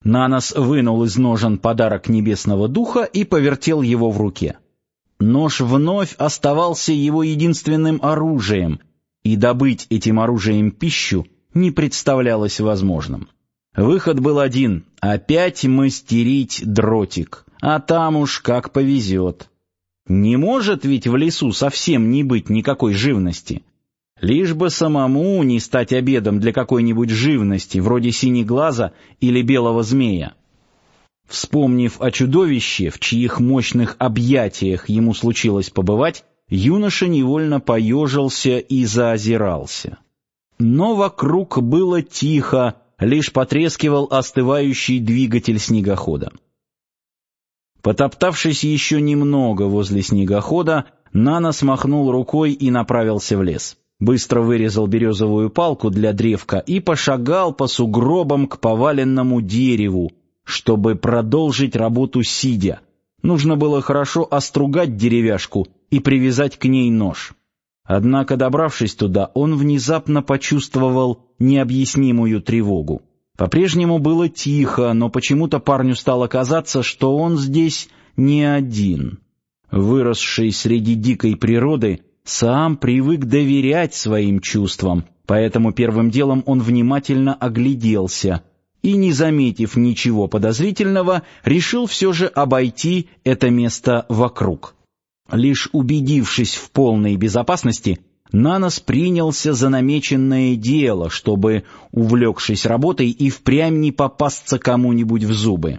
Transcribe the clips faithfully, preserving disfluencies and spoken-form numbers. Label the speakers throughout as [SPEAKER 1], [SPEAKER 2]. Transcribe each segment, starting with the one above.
[SPEAKER 1] Нанос вынул из ножен подарок небесного духа и повертел его в руке. Нож вновь оставался его единственным оружием, и добыть этим оружием пищу не представлялось возможным. Выход был один — опять мастерить дротик, а там уж как повезет. Не может ведь в лесу совсем не быть никакой живности. Лишь бы самому не стать обедом для какой-нибудь живности, вроде синеглаза или белого змея. Вспомнив о чудовище, в чьих мощных объятиях ему случилось побывать, юноша невольно поежился и заозирался. Но вокруг было тихо, лишь потрескивал остывающий двигатель снегохода. Потоптавшись еще немного возле снегохода, Нанос махнул рукой и направился в лес. Быстро вырезал березовую палку для древка и пошагал по сугробам к поваленному дереву, чтобы продолжить работу сидя. Нужно было хорошо остругать деревяшку и привязать к ней нож. Однако, добравшись туда, он внезапно почувствовал необъяснимую тревогу. По-прежнему было тихо, но почему-то парню стало казаться, что он здесь не один. Выросший среди дикой природы, Саам привык доверять своим чувствам, поэтому первым делом он внимательно огляделся и, не заметив ничего подозрительного, решил все же обойти это место вокруг. Лишь убедившись в полной безопасности, Нанос принялся за намеченное дело, чтобы, увлекшись работой, и впрямь не попасться кому-нибудь в зубы.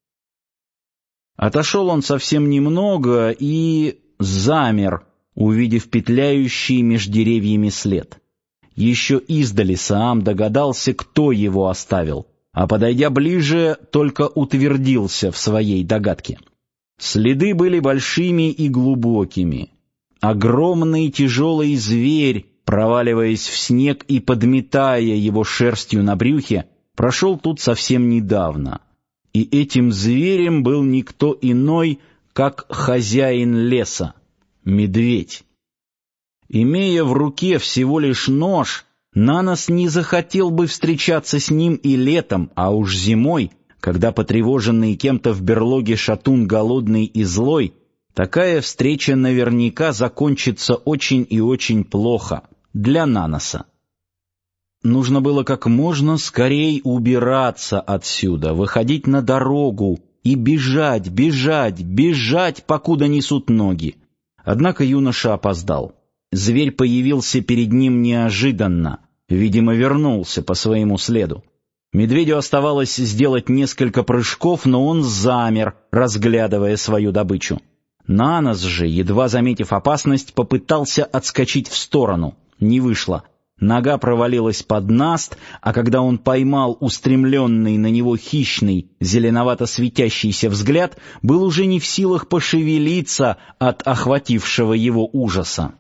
[SPEAKER 1] Отошел он совсем немного и замер, увидев петляющий меж деревьями след. Еще издали Саам догадался, кто его оставил, а, подойдя ближе, только утвердился в своей догадке. Следы были большими и глубокими. Огромный тяжелый зверь, проваливаясь в снег и подметая его шерстью на брюхе, прошел тут совсем недавно. И этим зверем был никто иной, как хозяин леса — медведь. Имея в руке всего лишь нож, Нанос не захотел бы встречаться с ним и летом, а уж зимой, когда потревоженный кем-то в берлоге шатун голодный и злой, такая встреча наверняка закончится очень и очень плохо для Наноса. Нужно было как можно скорей убираться отсюда, выходить на дорогу и бежать, бежать, бежать, покуда несут ноги. Однако юноша опоздал. Зверь появился перед ним неожиданно, видимо, вернулся по своему следу. Медведю оставалось сделать несколько прыжков, но он замер, разглядывая свою добычу. Нанос же, едва заметив опасность, попытался отскочить в сторону. Не вышло. Нога провалилась под наст, а когда он поймал устремленный на него хищный, зеленовато светящийся взгляд, был уже не в силах пошевелиться от охватившего его ужаса.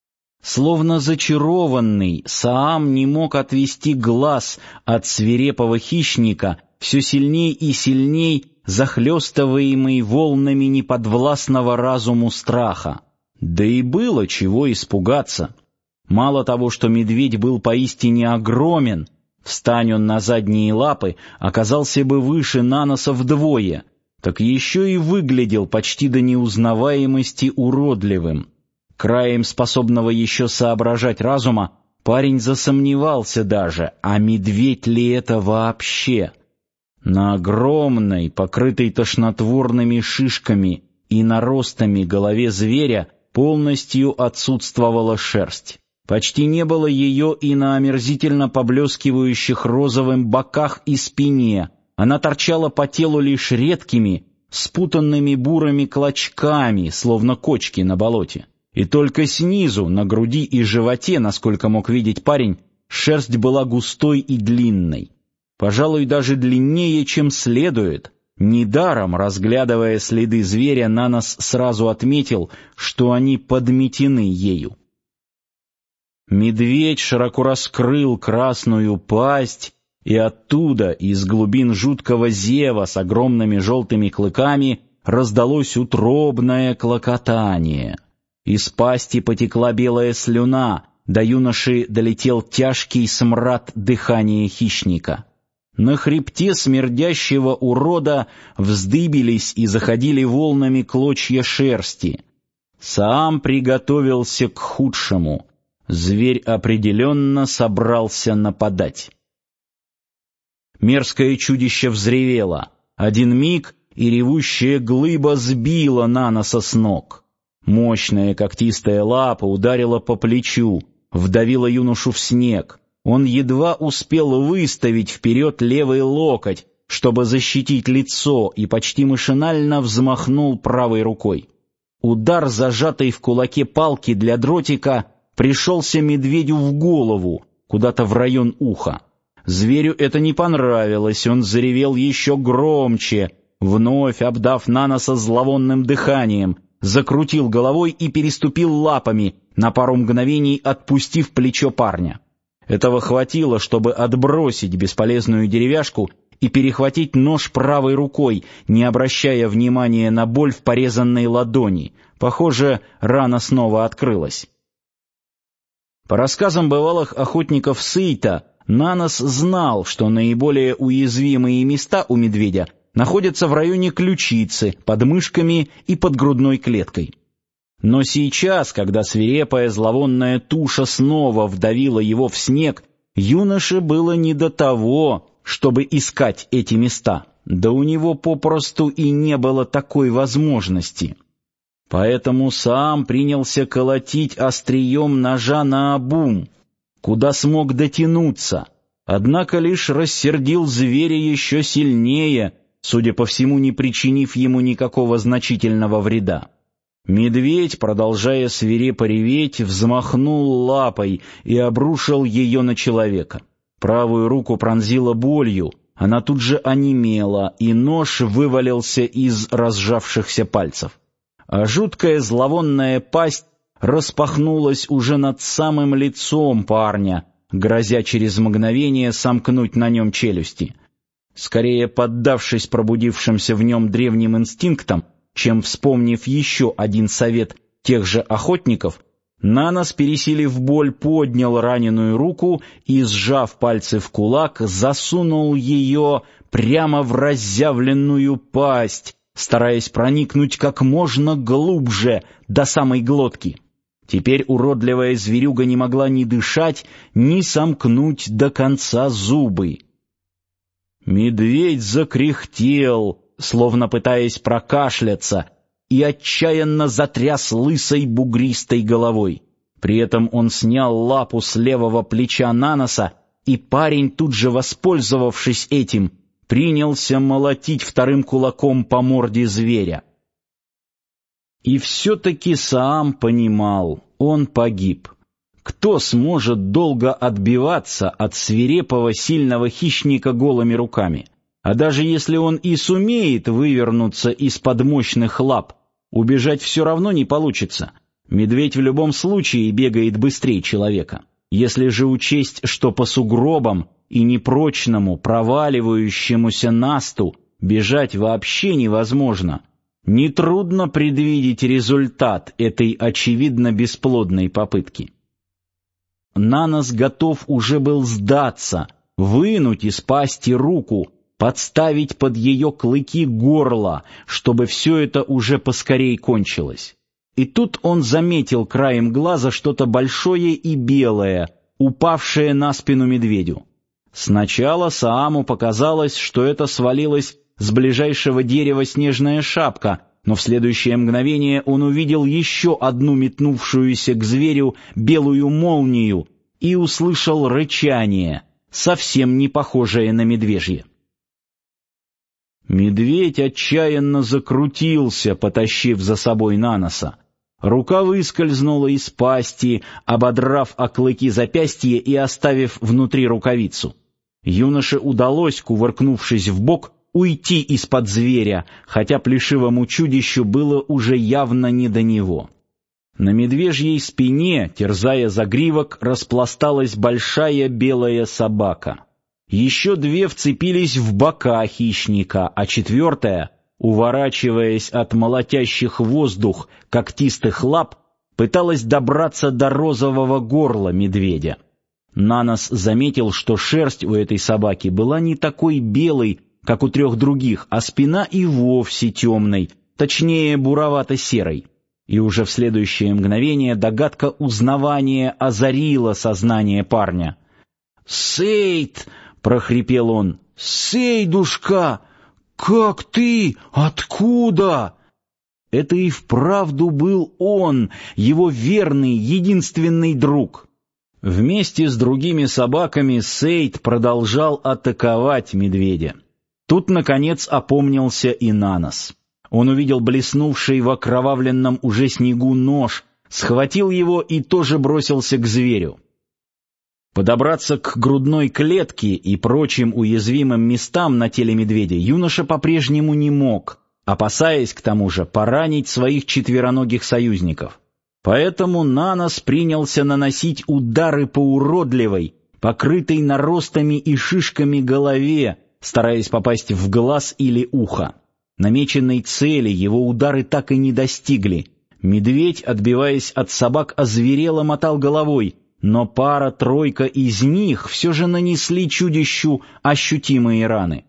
[SPEAKER 1] Словно зачарованный, Саам не мог отвести глаз от свирепого хищника, все сильней и сильней захлестываемый волнами неподвластного разуму страха. Да и было чего испугаться. Мало того, что медведь был поистине огромен, встань он на задние лапы, оказался бы выше Наноса вдвое, так еще и выглядел почти до неузнаваемости уродливым. Краем способного еще соображать разума, парень засомневался даже, а медведь ли это вообще? На огромной, покрытой тошнотворными шишками и наростами голове зверя полностью отсутствовала шерсть. Почти не было ее и на омерзительно поблескивающих розовым боках и спине. Она торчала по телу лишь редкими, спутанными бурыми клочками, словно кочки на болоте. И только снизу, на груди и животе, насколько мог видеть парень, шерсть была густой и длинной. Пожалуй, даже длиннее, чем следует. Недаром, разглядывая следы зверя, Нанос сразу отметил, что они подметены ею. Медведь широко раскрыл красную пасть, и оттуда, из глубин жуткого зева с огромными желтыми клыками, раздалось утробное клокотание. Из пасти потекла белая слюна, до юноши долетел тяжкий смрад дыхания хищника. На хребте смердящего урода вздыбились и заходили волнами клочья шерсти. Саам приготовился к худшему. Зверь определенно собрался нападать. Мерзкое чудище взревело. Один миг, и ревущая глыба сбила Наноса с ног. Мощная когтистая лапа ударила по плечу, вдавила юношу в снег. Он едва успел выставить вперед левый локоть, чтобы защитить лицо, и почти машинально взмахнул правой рукой. Удар, зажатой в кулаке палки для дротика, пришелся медведю в голову, куда-то в район уха. Зверю это не понравилось, он заревел еще громче, вновь обдав Наноса зловонным дыханием, закрутил головой и переступил лапами, на пару мгновений отпустив плечо парня. Этого хватило, чтобы отбросить бесполезную деревяшку и перехватить нож правой рукой, не обращая внимания на боль в порезанной ладони. Похоже, рана снова открылась. По рассказам бывалых охотников Сейта, Нанос знал, что наиболее уязвимые места у медведя находятся в районе ключицы, под мышками и под грудной клеткой. Но сейчас, когда свирепая зловонная туша снова вдавила его в снег, юноше было не до того, чтобы искать эти места, да у него попросту и не было такой возможности. Поэтому Саам принялся колотить острием ножа наобум, куда смог дотянуться, однако лишь рассердил зверя еще сильнее, судя по всему, не причинив ему никакого значительного вреда. Медведь, продолжая свирепо реветь, взмахнул лапой и обрушил ее на человека. Правую руку пронзила болью, она тут же онемела, и нож вывалился из разжавшихся пальцев. А жуткая зловонная пасть распахнулась уже над самым лицом парня, грозя через мгновение сомкнуть на нем челюсти. Скорее поддавшись пробудившимся в нем древним инстинктам, чем вспомнив еще один совет тех же охотников, Нанос, пересилив боль, поднял раненую руку и, сжав пальцы в кулак, засунул ее прямо в разъявленную пасть, стараясь проникнуть как можно глубже до самой глотки. Теперь уродливая зверюга не могла ни дышать, ни сомкнуть до конца зубы. Медведь закряхтел, словно пытаясь прокашляться, и отчаянно затряс лысой бугристой головой. При этом он снял лапу с левого плеча Наноса, и парень, тут же воспользовавшись этим, принялся молотить вторым кулаком по морде зверя. И все-таки Саам понимал, он погиб. Кто сможет долго отбиваться от свирепого сильного хищника голыми руками? А даже если он и сумеет вывернуться из-под мощных лап, убежать все равно не получится. Медведь в любом случае бегает быстрее человека. Если же учесть, что по сугробам и непрочному, проваливающемуся насту бежать вообще невозможно, нетрудно предвидеть результат этой очевидно бесплодной попытки. Нанос готов уже был сдаться, вынуть из пасти руку, подставить под ее клыки горло, чтобы все это уже поскорей кончилось. И тут он заметил краем глаза что-то большое и белое, упавшее на спину медведю. Сначала Сааму показалось, что это свалилась с ближайшего дерева снежная шапка, но в следующее мгновение он увидел еще одну метнувшуюся к зверю белую молнию и услышал рычание, совсем не похожее на медвежье. Медведь отчаянно закрутился, потащив за собой Наноса. Рука выскользнула из пасти, ободрав о клыки запястья и оставив внутри рукавицу. Юноше удалось, кувыркнувшись вбок, уйти из-под зверя, хотя плешивому чудищу было уже явно не до него. На медвежьей спине, терзая загривок, распласталась большая белая собака. Еще две вцепились в бока хищника, а четвертая, уворачиваясь от молотящих воздух когтистых лап, пыталась добраться до розового горла медведя. Нанос заметил, что шерсть у этой собаки была не такой белой, как у трех других, а спина и вовсе темной, точнее буровато-серой. И уже в следующее мгновение догадка узнавания озарила сознание парня. «Сейд!» — прохрипел он. «Сейдушка! Как ты? Откуда?» Это и вправду был он, его верный, единственный друг. Вместе с другими собаками Сейд продолжал атаковать медведя. Тут, наконец, опомнился и Нанос. Он увидел блеснувший в окровавленном уже снегу нож, схватил его и тоже бросился к зверю. Подобраться к грудной клетке и прочим уязвимым местам на теле медведя юноша по-прежнему не мог, опасаясь к тому же поранить своих четвероногих союзников. Поэтому Нанос принялся наносить удары по уродливой, покрытой наростами и шишками голове, стараясь попасть в глаз или ухо. Намеченной цели его удары так и не достигли. Медведь, отбиваясь от собак, озверело мотал головой, но пара-тройка из них все же нанесли чудищу ощутимые раны.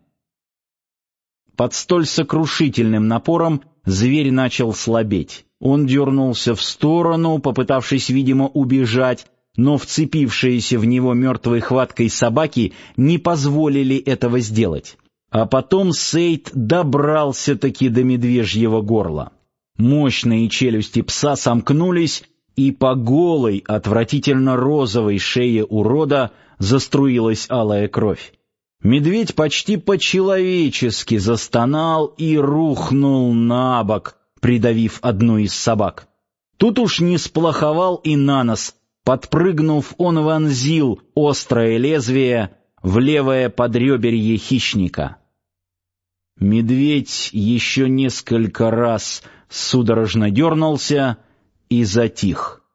[SPEAKER 1] Под столь сокрушительным напором зверь начал слабеть. Он дернулся в сторону, попытавшись, видимо, убежать, но вцепившиеся в него мертвой хваткой собаки не позволили этого сделать. А потом Сейд добрался-таки до медвежьего горла. Мощные челюсти пса сомкнулись, и по голой, отвратительно розовой шее урода заструилась алая кровь. Медведь почти по-человечески застонал и рухнул на бок, придавив одну из собак. Тут уж не сплоховал и Нанос. Подпрыгнув, он вонзил острое лезвие в левое подреберье хищника. Медведь еще несколько раз судорожно дернулся и затих.